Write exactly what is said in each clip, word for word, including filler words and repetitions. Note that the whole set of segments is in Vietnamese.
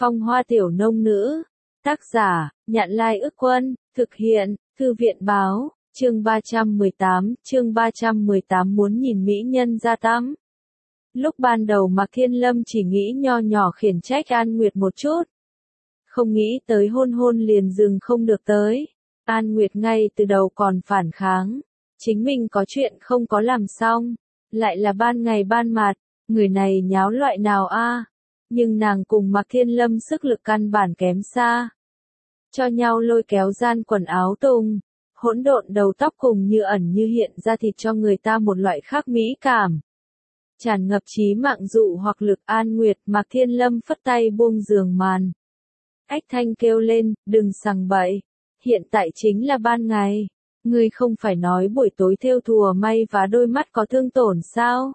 Phong hoa tiểu nông nữ. Tác giả, Nhạn Lai Ức Quân, thực hiện, Thư viện Báo, chương ba trăm mười tám, chương ba trăm mười tám muốn nhìn mỹ nhân ra tắm. Lúc ban đầu Mạc Thiên Lâm chỉ nghĩ nho nhỏ khiển trách An Nguyệt một chút. Không nghĩ tới hôn hôn liền dừng không được tới. An Nguyệt ngay từ đầu còn phản kháng. Chính mình có chuyện không có làm xong. Lại là ban ngày ban mặt, người này nháo loại nào a? Nhưng nàng cùng Mạc Thiên Lâm sức lực căn bản kém xa. Cho nhau lôi kéo gian quần áo tùng, hỗn độn đầu tóc cùng như ẩn như hiện ra thịt cho người ta một loại khác mỹ cảm. Tràn ngập trí mạng dụ hoặc lực. An Nguyệt. Mạc Thiên Lâm phất tay buông giường màn. Ách thanh kêu lên, đừng sằng bậy. Hiện tại chính là ban ngày. Ngươi không phải nói buổi tối thêu thùa may và đôi mắt có thương tổn sao?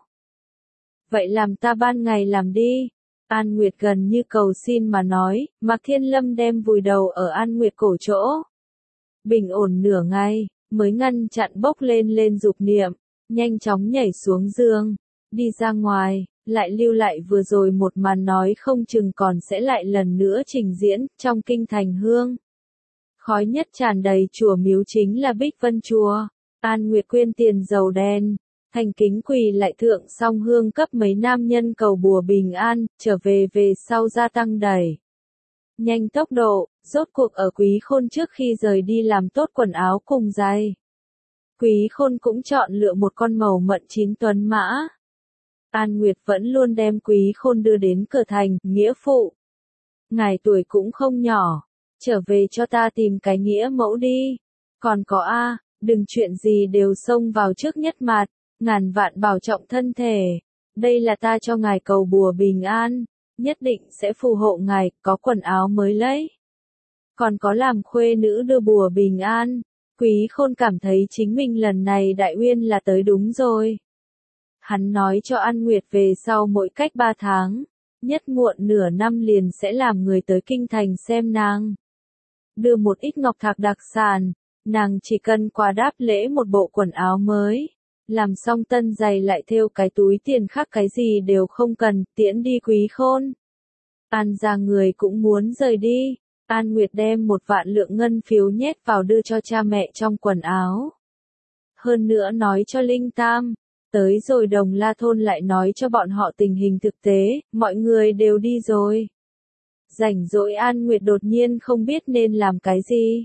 Vậy làm ta ban ngày làm đi. An Nguyệt gần như cầu xin mà nói. Mạc Thiên Lâm đem vùi đầu ở An Nguyệt cổ chỗ. Bình ổn nửa ngày, mới ngăn chặn bốc lên lên dục niệm. Nhanh chóng nhảy xuống giường. Đi ra ngoài, lại lưu lại vừa rồi một màn nói không chừng còn sẽ lại lần nữa trình diễn, trong kinh thành hương. Khói nhất tràn đầy chùa miếu chính là Bích Vân Chùa. An Nguyệt quyên tiền dầu đen, thành kính quỳ lại thượng song hương cấp mấy nam nhân cầu bùa bình an, trở về về sau gia tăng đẩy. Nhanh tốc độ, rốt cuộc ở Quý Khôn trước khi rời đi làm tốt quần áo cùng giày. Quý Khôn cũng chọn lựa một con màu mận chín tuấn mã. An Nguyệt vẫn luôn đem Quý Khôn đưa đến cửa thành, nghĩa phụ. Ngài tuổi cũng không nhỏ, trở về cho ta tìm cái nghĩa mẫu đi. Còn có a, đừng chuyện gì đều xông vào trước nhất mặt, ngàn vạn bảo trọng thân thể. Đây là ta cho ngài cầu bùa bình an, nhất định sẽ phù hộ ngài, có quần áo mới lấy. Còn có làm khuê nữ đưa bùa bình an. Quý Khôn cảm thấy chính mình lần này đại uyên là tới đúng rồi. Hắn nói cho An Nguyệt về sau mỗi cách ba tháng, nhất muộn nửa năm liền sẽ làm người tới kinh thành xem nàng. Đưa một ít ngọc thạch đặc sản, nàng chỉ cần qua đáp lễ một bộ quần áo mới. Làm xong tân giày lại thêu cái túi tiền khác, cái gì đều không cần, tiễn đi Quý Khôn. An ra người cũng muốn rời đi. An Nguyệt đem một vạn lượng ngân phiếu nhét vào đưa cho cha mẹ trong quần áo. Hơn nữa nói cho Linh Tam. Tới rồi Đồng La Thôn lại nói cho bọn họ tình hình thực tế, mọi người đều đi rồi. Rảnh rỗi An Nguyệt đột nhiên không biết nên làm cái gì.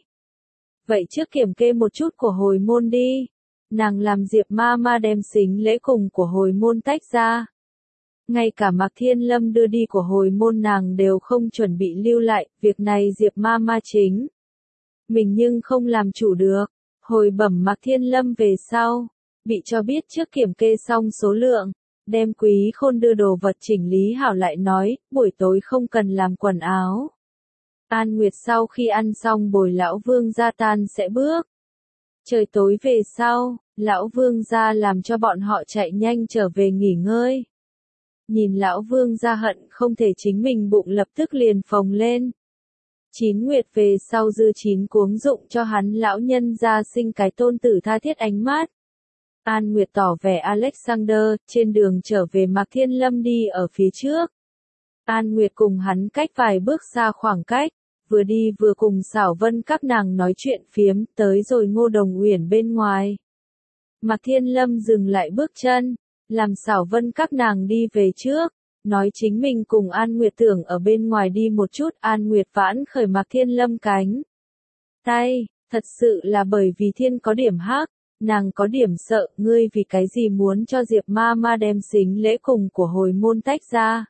Vậy trước kiểm kê một chút của hồi môn đi. Nàng làm Diệp ma ma đem xính lễ cùng của hồi môn tách ra. Ngay cả Mạc Thiên Lâm đưa đi của hồi môn nàng đều không chuẩn bị lưu lại, việc này Diệp ma ma chính. Mình nhưng không làm chủ được. Hồi bẩm Mạc Thiên Lâm về sau. Bị cho biết trước kiểm kê xong số lượng, đem Quý Khôn đưa đồ vật chỉnh lý hảo lại nói, buổi tối không cần làm quần áo. An Nguyệt sau khi ăn xong bồi lão vương gia tan sẽ bước. Trời tối về sau, lão vương gia làm cho bọn họ chạy nhanh trở về nghỉ ngơi. Nhìn lão vương gia hận không thể chính mình bụng lập tức liền phồng lên. Chín nguyệt về sau dư chín cuống dụng cho hắn lão nhân gia sinh cái tôn tử tha thiết ánh mắt. An Nguyệt tỏ vẻ Alexander, trên đường trở về Mạc Thiên Lâm đi ở phía trước. An Nguyệt cùng hắn cách vài bước xa khoảng cách, vừa đi vừa cùng Xảo Vân các nàng nói chuyện phiếm, tới rồi Ngô Đồng Uyển bên ngoài. Mạc Thiên Lâm dừng lại bước chân, làm Xảo Vân các nàng đi về trước, nói chính mình cùng An Nguyệt tưởng ở bên ngoài đi một chút. An Nguyệt vãn khởi Mạc Thiên Lâm cánh tay, thật sự là bởi vì thiên có điểm hắc. Nàng có điểm sợ, ngươi vì cái gì muốn cho Diệp ma ma đem xính lễ cùng của hồi môn tách ra.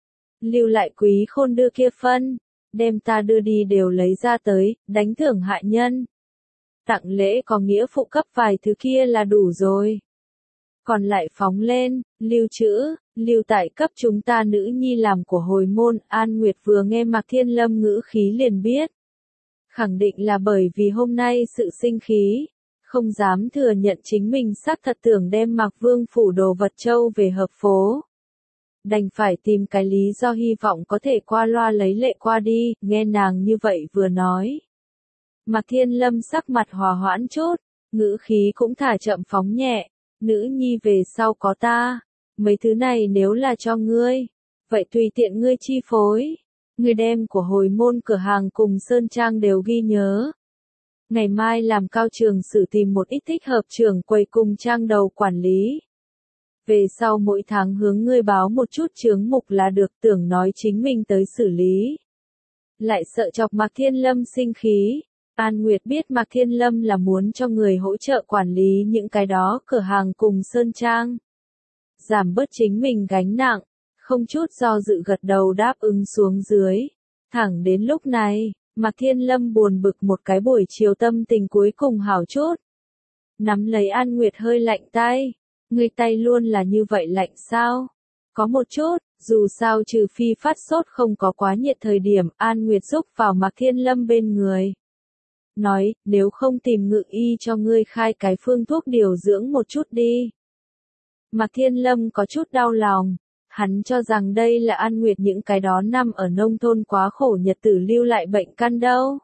Lưu lại Quý Khôn đưa kia phân, đem ta đưa đi đều lấy ra tới, đánh thưởng hại nhân. Tặng lễ có nghĩa phụ cấp vài thứ kia là đủ rồi. Còn lại phóng lên, lưu trữ, lưu tại cấp chúng ta nữ nhi làm của hồi môn. An Nguyệt vừa nghe Mạc Thiên Lâm ngữ khí liền biết. Khẳng định là bởi vì hôm nay sự sinh khí. Không dám thừa nhận chính mình xác thật tưởng đem Mạc Vương phủ đồ vật châu về hợp phố. Đành phải tìm cái lý do hy vọng có thể qua loa lấy lệ qua đi, nghe nàng như vậy vừa nói. Mạc Thiên Lâm sắc mặt hòa hoãn chút, ngữ khí cũng thả chậm phóng nhẹ, nữ nhi về sau có ta, mấy thứ này nếu là cho ngươi, vậy tùy tiện ngươi chi phối. Người đem của hồi môn cửa hàng cùng Sơn Trang đều ghi nhớ. Ngày mai làm Cao Trường Sử tìm một ít thích hợp trưởng quầy cùng trang đầu quản lý. Về sau mỗi tháng hướng ngươi báo một chút chướng mục là được, tưởng nói chính mình tới xử lý. Lại sợ chọc Mạc Thiên Lâm sinh khí. An Nguyệt biết Mạc Thiên Lâm là muốn cho người hỗ trợ quản lý những cái đó cửa hàng cùng Sơn Trang. Giảm bớt chính mình gánh nặng, không chút do dự gật đầu đáp ứng xuống dưới. Thẳng đến lúc này, Mạc Thiên Lâm buồn bực một cái buổi chiều tâm tình cuối cùng hảo chút. Nắm lấy An Nguyệt hơi lạnh tay. Người tay luôn là như vậy lạnh sao? Có một chút, dù sao trừ phi phát sốt không có quá nhiệt thời điểm, An Nguyệt xúc vào Mạc Thiên Lâm bên người. Nói, nếu không tìm ngự y cho ngươi khai cái phương thuốc điều dưỡng một chút đi. Mạc Thiên Lâm có chút đau lòng. Hắn cho rằng đây là An Nguyệt những cái đó năm ở nông thôn quá khổ nhật tử lưu lại bệnh căn đâu.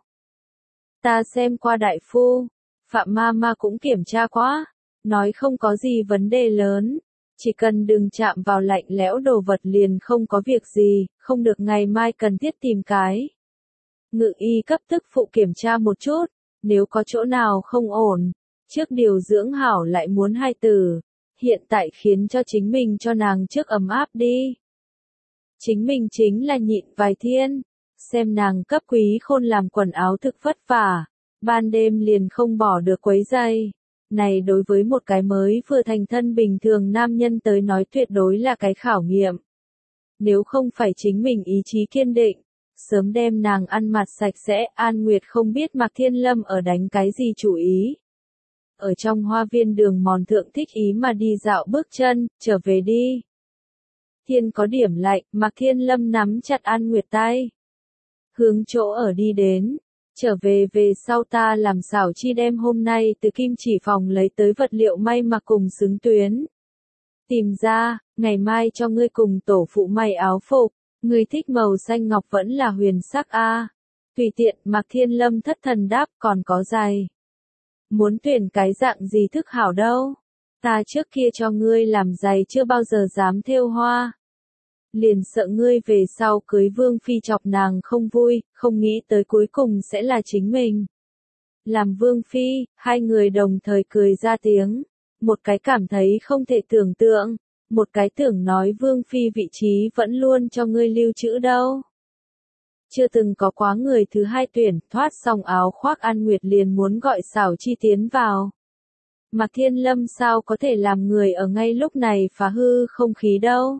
Ta xem qua đại phu, Phạm ma ma cũng kiểm tra quá, nói không có gì vấn đề lớn, chỉ cần đừng chạm vào lạnh lẽo đồ vật liền không có việc gì, không được ngày mai cần thiết tìm cái. Ngự y cấp tức phụ kiểm tra một chút, nếu có chỗ nào không ổn, trước điều dưỡng hảo lại muốn hai từ. Hiện tại khiến cho chính mình cho nàng trước ấm áp đi. Chính mình chính là nhịn vài thiên, xem nàng cấp Quý Khôn làm quần áo thực vất vả, ban đêm liền không bỏ được quấy giày. Này đối với một cái mới vừa thành thân bình thường nam nhân tới nói tuyệt đối là cái khảo nghiệm. Nếu không phải chính mình ý chí kiên định, sớm đem nàng ăn mặt sạch sẽ, An Nguyệt không biết Mạc Thiên Lâm ở đánh cái gì chủ ý. Ở trong hoa viên đường mòn thượng thích ý mà đi dạo bước chân, trở về đi. Thiên có điểm lạnh, Mạc Thiên Lâm nắm chặt An Nguyệt tay. Hướng chỗ ở đi đến, trở về về sau ta làm xảo chi đem hôm nay từ kim chỉ phòng lấy tới vật liệu may mặc cùng xứng tuyến. Tìm ra, ngày mai cho ngươi cùng tổ phụ may áo phục, ngươi thích màu xanh ngọc vẫn là huyền sắc a. Tùy tiện, Mạc Thiên Lâm thất thần đáp, còn có giày. Muốn tuyển cái dạng gì thức hảo đâu. Ta trước kia cho ngươi làm giày chưa bao giờ dám thêu hoa. Liền sợ ngươi về sau cưới Vương Phi chọc nàng không vui, không nghĩ tới cuối cùng sẽ là chính mình. Làm Vương Phi, hai người đồng thời cười ra tiếng. Một cái cảm thấy không thể tưởng tượng, một cái tưởng nói Vương Phi vị trí vẫn luôn cho ngươi lưu trữ đâu. Chưa từng có quá người thứ hai tuyển, thoát xong áo khoác An Nguyệt liền muốn gọi xảo chi tiến vào. Mạc Thiên Lâm sao có thể làm người ở ngay lúc này phá hư không khí đâu.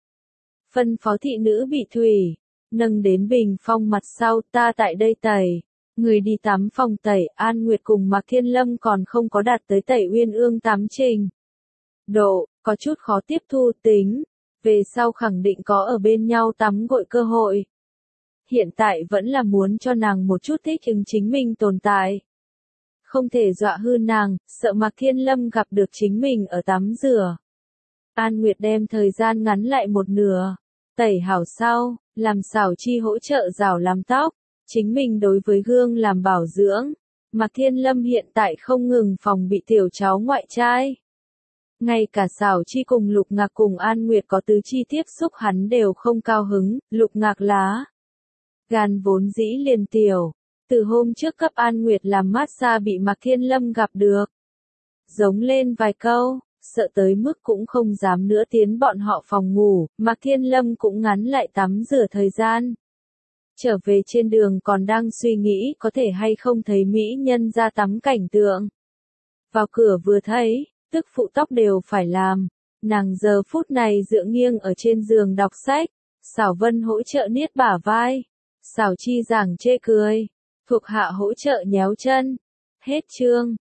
Phân phó thị nữ bị thủy, nâng đến bình phong mặt sau, ta tại đây tẩy. Người đi tắm phòng tẩy, An Nguyệt cùng Mạc Thiên Lâm còn không có đạt tới tẩy uyên ương tắm trình. Độ, có chút khó tiếp thu tính, về sau khẳng định có ở bên nhau tắm gội cơ hội. Hiện tại vẫn là muốn cho nàng một chút thích ứng chính mình tồn tại. Không thể dọa hư nàng, sợ Mạc Thiên Lâm gặp được chính mình ở tắm rửa. An Nguyệt đem thời gian ngắn lại một nửa. Tẩy hảo sau, làm xảo chi hỗ trợ rào làm tóc. Chính mình đối với gương làm bảo dưỡng. Mạc Thiên Lâm hiện tại không ngừng phòng bị tiểu cháu ngoại trai. Ngay cả xảo chi cùng Lục Ngạc cùng An Nguyệt có tứ chi tiếp xúc hắn đều không cao hứng, Lục Ngạc lá. Gan vốn dĩ liền tiểu, từ hôm trước cấp An Nguyệt làm massage bị Mạc Thiên Lâm gặp được. Giống lên vài câu, sợ tới mức cũng không dám nữa tiến bọn họ phòng ngủ, Mạc Thiên Lâm cũng ngắn lại tắm rửa thời gian. Trở về trên đường còn đang suy nghĩ có thể hay không thấy mỹ nhân ra tắm cảnh tượng. Vào cửa vừa thấy, tức phụ tóc đều phải làm, nàng giờ phút này dựa nghiêng ở trên giường đọc sách, Xảo Vân hỗ trợ niết bả vai. Xảo Chi giảng chê cười, thuộc hạ hỗ trợ nhéo chân. Hết chương.